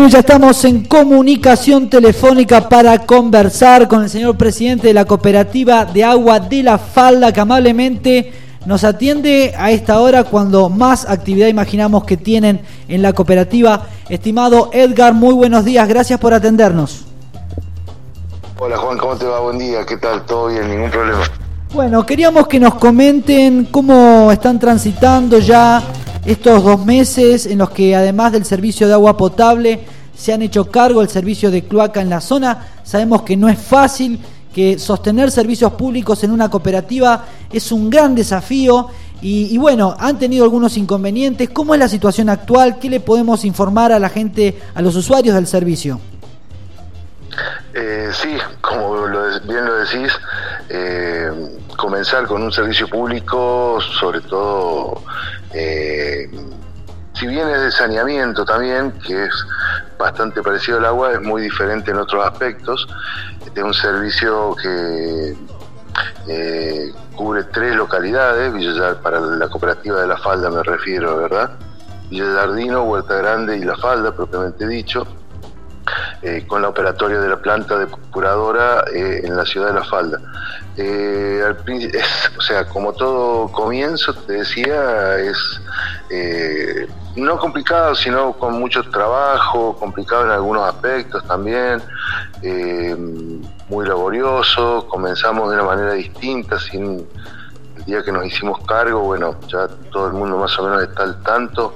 Bueno, ya estamos en comunicación telefónica para conversar con el señor presidente de la Cooperativa de Agua de La Falda, que amablemente nos atiende a esta hora cuando más actividad imaginamos que tienen en la cooperativa. Estimado Edgar, muy buenos días, gracias por atendernos. Hola Juan, ¿cómo te va? Buen día, ¿qué tal? ¿Todo bien? Ningún problema. Bueno, queríamos que nos comenten cómo están transitando ya estos 2 meses en los que, además del servicio de agua potable, se han hecho cargo del servicio de cloaca en la zona. Sabemos que no es fácil, que sostener servicios públicos en una cooperativa es un gran desafío y bueno, han tenido algunos inconvenientes. ¿Cómo es la situación actual? ¿Qué le podemos informar a la gente, a los usuarios del servicio? Sí, como bien lo decís, comenzar con un servicio público, sobre todo, si bien es de saneamiento también, que es bastante parecido al agua, es muy diferente en otros aspectos. Este es un servicio que cubre 3 localidades, para la cooperativa de La Falda me refiero, ¿verdad? Villa Giardino, Huerta Grande y La Falda, propiamente dicho. Con la operatoria de la planta depuradora en la ciudad de La Falda. O sea, como todo comienzo, te decía, es no complicado, sino con mucho trabajo, complicado en algunos aspectos también, muy laborioso. Comenzamos de una manera distinta, el día que nos hicimos cargo, bueno, ya todo el mundo más o menos está al tanto,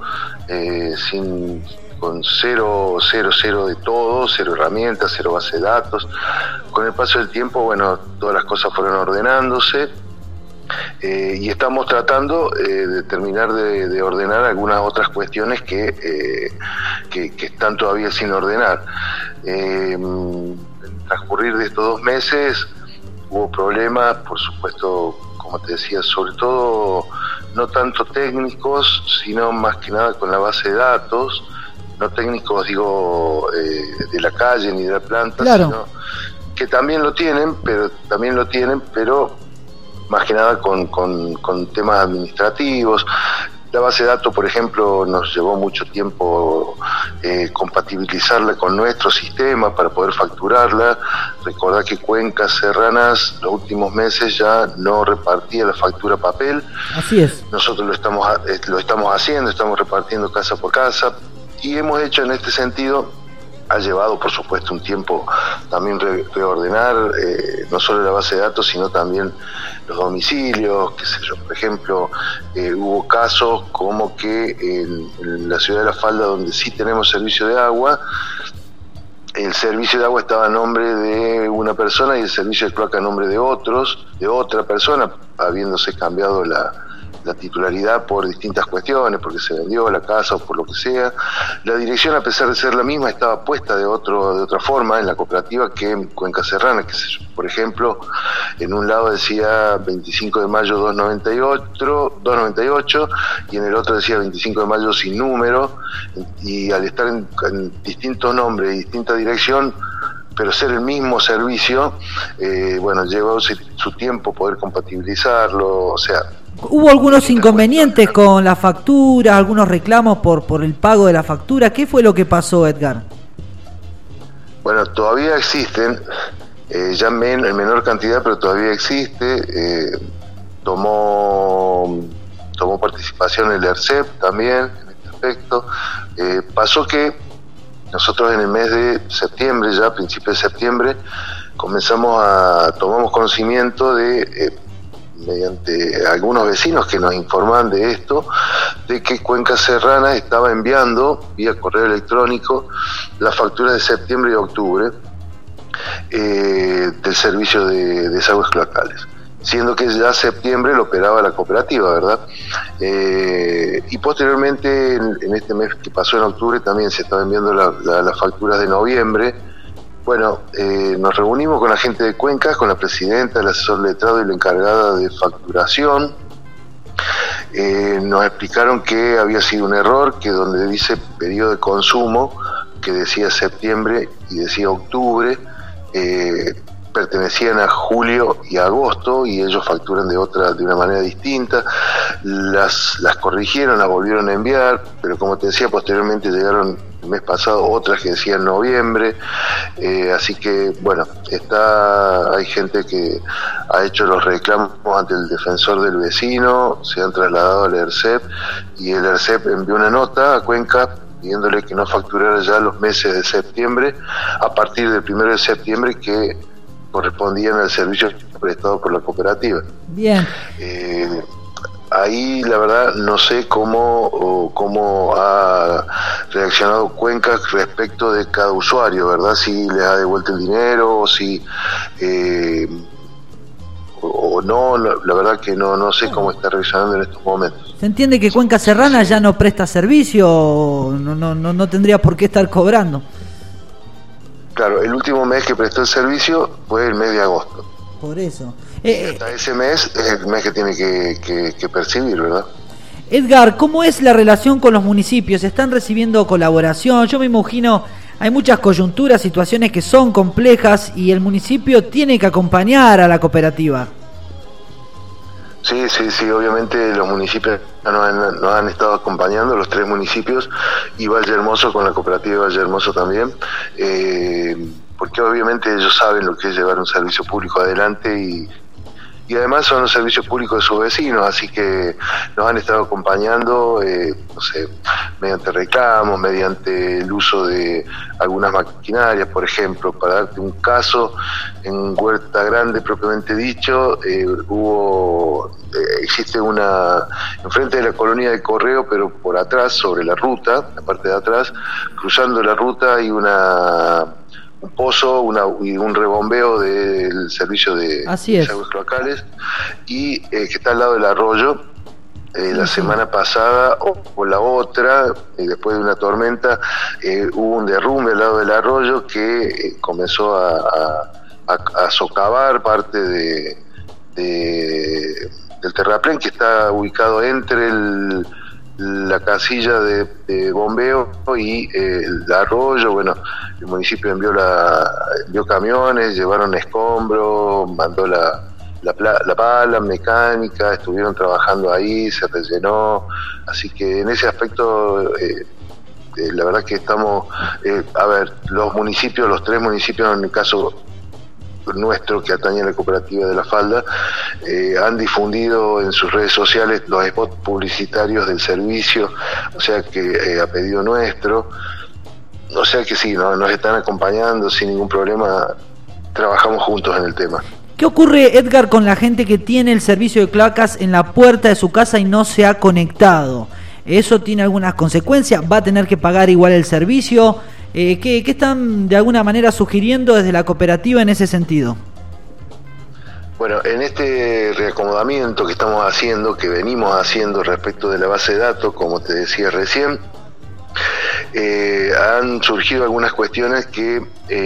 con cero de todo, 0 herramientas, 0 base de datos. Con el paso del tiempo, bueno, todas las cosas fueron ordenándose y estamos tratando de terminar de ordenar algunas otras cuestiones que están todavía sin ordenar. En el transcurrir de estos 2 meses hubo problemas, por supuesto, como te decía, sobre todo no tanto técnicos, sino más que nada con la base de datos. No técnicos, digo, de la calle ni de la planta, claro, sino que también lo tienen, pero más que nada con temas administrativos. La base de datos, por ejemplo, nos llevó mucho tiempo compatibilizarla con nuestro sistema para poder facturarla. Recordá que Cuencas Serranas los últimos meses ya no repartía la factura papel. Así es. Nosotros lo estamos haciendo, estamos repartiendo casa por casa. Y hemos hecho en este sentido, ha llevado por supuesto un tiempo también reordenar no solo la base de datos, sino también los domicilios, qué sé yo. Por ejemplo, hubo casos como que en la ciudad de La Falda, donde sí tenemos servicio de agua, el servicio de agua estaba a nombre de una persona y el servicio de cloaca a nombre de otra persona, habiéndose cambiado la titularidad por distintas cuestiones, porque se vendió la casa o por lo que sea. La dirección, a pesar de ser la misma, estaba puesta de otra forma en la cooperativa que en Cuenca Serrana, que por ejemplo, en un lado decía 25 de mayo 298 y en el otro decía 25 de mayo sin número, y al estar en distintos nombres y distinta dirección, pero ser el mismo servicio, bueno, llevó su tiempo poder compatibilizarlo, o sea. Hubo algunos inconvenientes con la factura, algunos reclamos por el pago de la factura. ¿Qué fue lo que pasó, Edgar? Bueno, todavía existen, ya en menor cantidad, pero todavía existe. Tomó participación el ERCEP también en este aspecto. Pasó que nosotros en el mes de septiembre, ya a principios de septiembre, tomamos conocimiento mediante algunos vecinos que nos informaban de esto, de que Cuenca Serrana estaba enviando vía correo electrónico las facturas de septiembre y octubre del servicio de desagües cloacales, siendo que ya septiembre lo operaba la cooperativa, ¿verdad? Y posteriormente, en este mes que pasó en octubre, también se estaba enviando las facturas de noviembre. Bueno, nos reunimos con la gente de Cuencas, con la presidenta, el asesor letrado y la encargada de facturación. Nos explicaron que había sido un error, que donde dice periodo de consumo, que decía septiembre y decía octubre, pertenecían a julio y agosto y ellos facturan de una manera distinta. Las corrigieron, las volvieron a enviar, pero como te decía, posteriormente llegaron el mes pasado otras que decían noviembre, así que bueno, hay gente que ha hecho los reclamos ante el defensor del vecino, se han trasladado al ERCEP y el ERCEP envió una nota a Cuenca pidiéndole que no facturara ya los meses de septiembre a partir del 1 de septiembre que correspondían al servicio prestado por la cooperativa. Bien. Ahí la verdad no sé cómo ha reaccionado Cuenca respecto de cada usuario, ¿verdad? Si les ha devuelto el dinero o si o no, la verdad que no sé cómo está reaccionando en estos momentos. ¿Se entiende que Cuenca Serrana ya no presta servicio? No tendría por qué estar cobrando. Claro, el último mes que prestó el servicio fue el mes de agosto. Por eso. Hasta ese mes es el mes que tiene que percibir, ¿verdad? Edgar, ¿cómo es la relación con los municipios? ¿Están recibiendo colaboración? Yo me imagino, hay muchas coyunturas, situaciones que son complejas y el municipio tiene que acompañar a la cooperativa. Sí, obviamente los municipios nos han estado acompañando, los 3 municipios y Valle Hermoso con la cooperativa de Valle Hermoso también, porque obviamente ellos saben lo que es llevar un servicio público adelante y además son los servicios públicos de sus vecinos, así que nos han estado acompañando, mediante reclamos, mediante el uso de algunas maquinarias, por ejemplo, para darte un caso, en Huerta Grande propiamente dicho, existe enfrente de la colonia de Correo, pero por atrás, sobre la ruta, la parte de atrás, cruzando la ruta hay un pozo y un rebombeo del servicio de aguas cloacales y que está al lado del arroyo. La semana pasada o la otra, después de una tormenta, hubo un derrumbe al lado del arroyo que comenzó a socavar parte del terraplén que está ubicado entre la casilla de bombeo y el arroyo. Bueno, el municipio envió camiones, llevaron escombros, mandó la pala mecánica, estuvieron trabajando ahí, se rellenó, así que en ese aspecto la verdad que estamos, los municipios, los 3 municipios en el caso nuestro que atañe a la cooperativa de La Falda, han difundido en sus redes sociales los spots publicitarios del servicio, o sea que a pedido nuestro, o sea que sí, nos están acompañando sin ningún problema, trabajamos juntos en el tema. ¿Qué ocurre, Edgar, con la gente que tiene el servicio de cloacas en la puerta de su casa y no se ha conectado? ¿Eso tiene algunas consecuencias? ¿Va a tener que pagar igual el servicio? ¿Qué están de alguna manera sugiriendo desde la cooperativa en ese sentido? Bueno, en este reacomodamiento que estamos haciendo, que venimos haciendo respecto de la base de datos, como te decía recién, han surgido algunas cuestiones que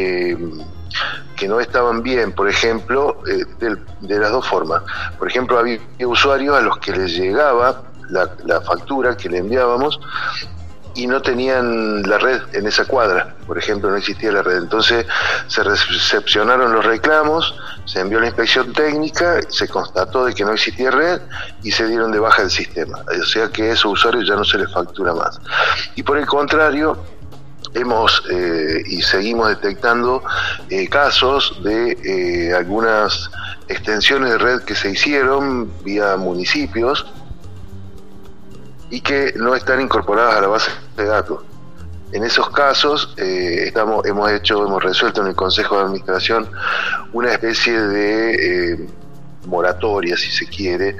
no estaban bien, por ejemplo, de las dos formas. Por ejemplo, había usuarios a los que les llegaba la factura que le enviábamos y no tenían la red en esa cuadra, por ejemplo, no existía la red. Entonces se recepcionaron los reclamos, se envió la inspección técnica, se constató de que no existía red y se dieron de baja el sistema. O sea que a esos usuarios ya no se les factura más. Y por el contrario, hemos y seguimos detectando casos de algunas extensiones de red que se hicieron vía municipios y que no están incorporadas a la base de datos. En esos casos hemos resuelto en el Consejo de Administración una especie de moratoria, si se quiere,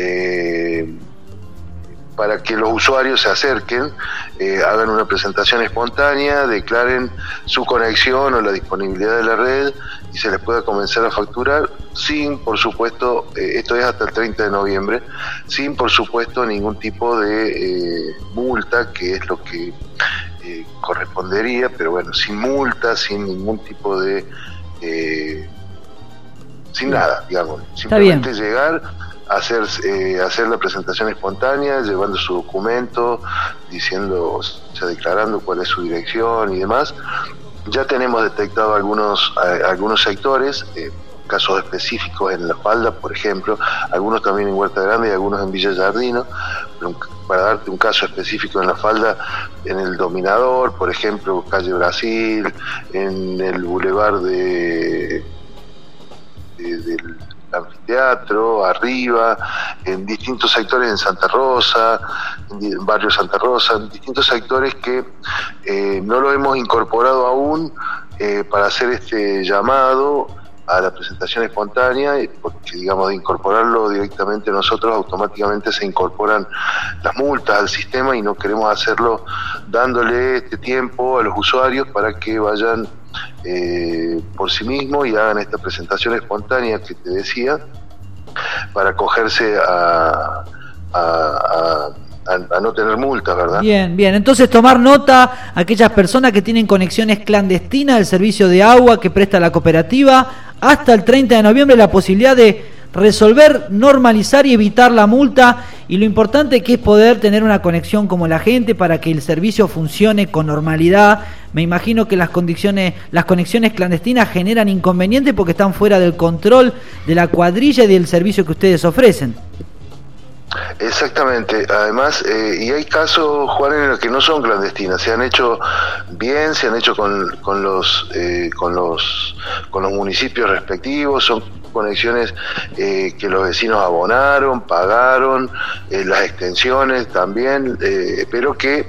para que los usuarios se acerquen, hagan una presentación espontánea, declaren su conexión o la disponibilidad de la red y se les pueda comenzar a facturar sin, por supuesto, esto es hasta el 30 de noviembre, sin, por supuesto, ningún tipo de multa, que es lo que correspondería, pero bueno, sin multa, sin ningún tipo de... sin nada, digamos, simplemente llegar... hacer la presentación espontánea, llevando su documento, diciendo, declarando cuál es su dirección y demás. Ya tenemos detectado algunos sectores, casos específicos en La Falda, por ejemplo, algunos también en Huerta Grande y algunos en Villa Giardino. Para darte un caso específico en La Falda, en el Dominador, por ejemplo, calle Brasil, en el Boulevard del Anfiteatro, arriba, en distintos sectores en Santa Rosa, en barrio Santa Rosa, en distintos sectores que no lo hemos incorporado aún para hacer este llamado a la presentación espontánea, porque digamos de incorporarlo directamente nosotros, automáticamente se incorporan las multas al sistema y no queremos hacerlo dándole este tiempo a los usuarios para que vayan por sí mismos y hagan esta presentación espontánea que te decía, para acogerse a no tener multas, ¿verdad? Bien, bien. Entonces tomar nota aquellas personas que tienen conexiones clandestinas del servicio de agua que presta la cooperativa, hasta el 30 de noviembre la posibilidad de resolver, normalizar y evitar la multa, y lo importante que es poder tener una conexión como la gente para que el servicio funcione con normalidad. Me imagino que las conexiones clandestinas generan inconvenientes porque están fuera del control de la cuadrilla y del servicio que ustedes ofrecen. Exactamente, además, y hay casos, Juan, en los que no son clandestinas, se han hecho bien, se han hecho con los municipios respectivos, son conexiones que los vecinos abonaron, pagaron, las extensiones también, pero que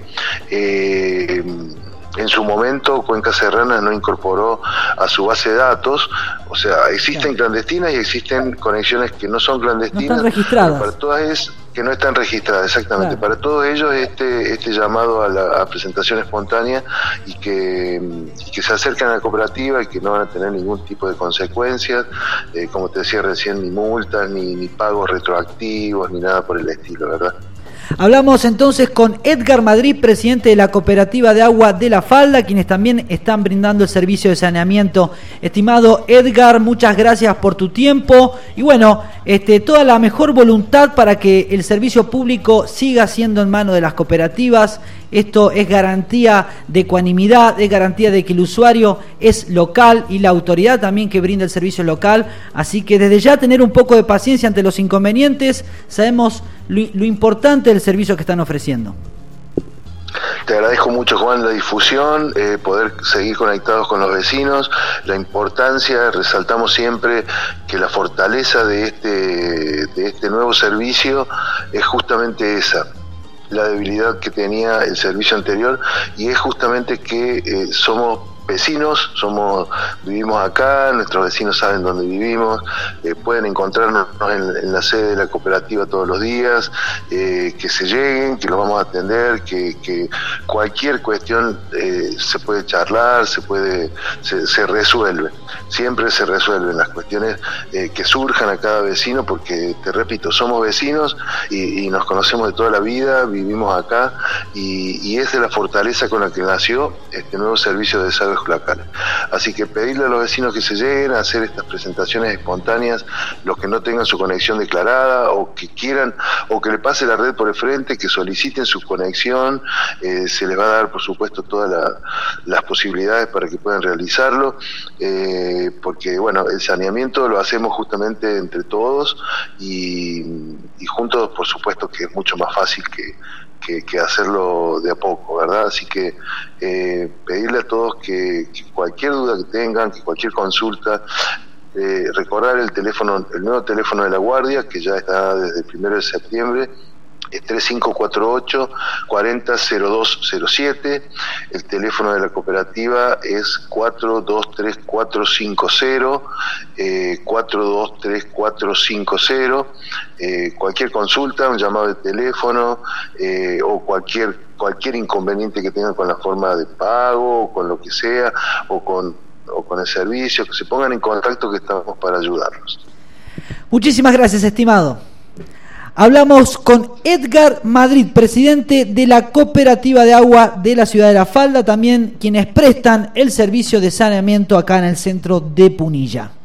en su momento Cuenca Serrana no incorporó a su base de datos. O sea, existen clandestinas y existen conexiones que no son clandestinas, no están registradas. Para todas es que no están registradas, exactamente. Claro. Para todos ellos este llamado a la presentación espontánea y que se acerquen a la cooperativa y que no van a tener ningún tipo de consecuencias, como te decía recién, ni multas, ni pagos retroactivos, ni nada por el estilo, ¿verdad? Hablamos entonces con Edgar Madrid, presidente de la Cooperativa de Agua de La Falda, quienes también están brindando el servicio de saneamiento. Estimado Edgar, muchas gracias por tu tiempo y bueno, toda la mejor voluntad para que el servicio público siga siendo en manos de las cooperativas. Esto es garantía de ecuanimidad, es garantía de que el usuario es local y la autoridad también que brinda el servicio local. Así que desde ya tener un poco de paciencia ante los inconvenientes. Sabemos lo importante del servicio que están ofreciendo. Te agradezco mucho, Juan, la difusión, poder seguir conectados con los vecinos, la importancia, resaltamos siempre que la fortaleza de este nuevo servicio es justamente esa, la debilidad que tenía el servicio anterior, y es justamente que somos vecinos, vivimos acá, nuestros vecinos saben dónde vivimos, pueden encontrarnos en la sede de la cooperativa todos los días, que se lleguen, que los vamos a atender, que cualquier cuestión se puede charlar, se resuelve, siempre se resuelven las cuestiones que surjan a cada vecino, porque te repito, somos vecinos y nos conocemos de toda la vida, vivimos acá y es de la fortaleza con la que nació este nuevo servicio de desagües cloacales. Así que pedirle a los vecinos que se lleguen a hacer estas presentaciones espontáneas, los que no tengan su conexión declarada o que quieran, o que le pase la red por el frente, que soliciten su conexión, se les va a dar por supuesto todas las posibilidades para que puedan realizarlo, porque bueno, el saneamiento lo hacemos justamente entre todos y juntos, por supuesto que es mucho más fácil que hacerlo de a poco, ¿verdad? Así que pedirle a todos que cualquier duda que tengan, que cualquier consulta, recordar el nuevo teléfono de la Guardia, que ya está desde el 1 de septiembre, es 3548-400207, el teléfono de la cooperativa es 423450, cualquier consulta, un llamado de teléfono o cualquier inconveniente que tengan con la forma de pago, o con lo que sea, o con el servicio, que se pongan en contacto, que estamos para ayudarlos. Muchísimas gracias, estimado. Hablamos con Edgar Madrid, presidente de la Cooperativa de Agua de la ciudad de La Falda, también quienes prestan el servicio de saneamiento acá en el centro de Punilla.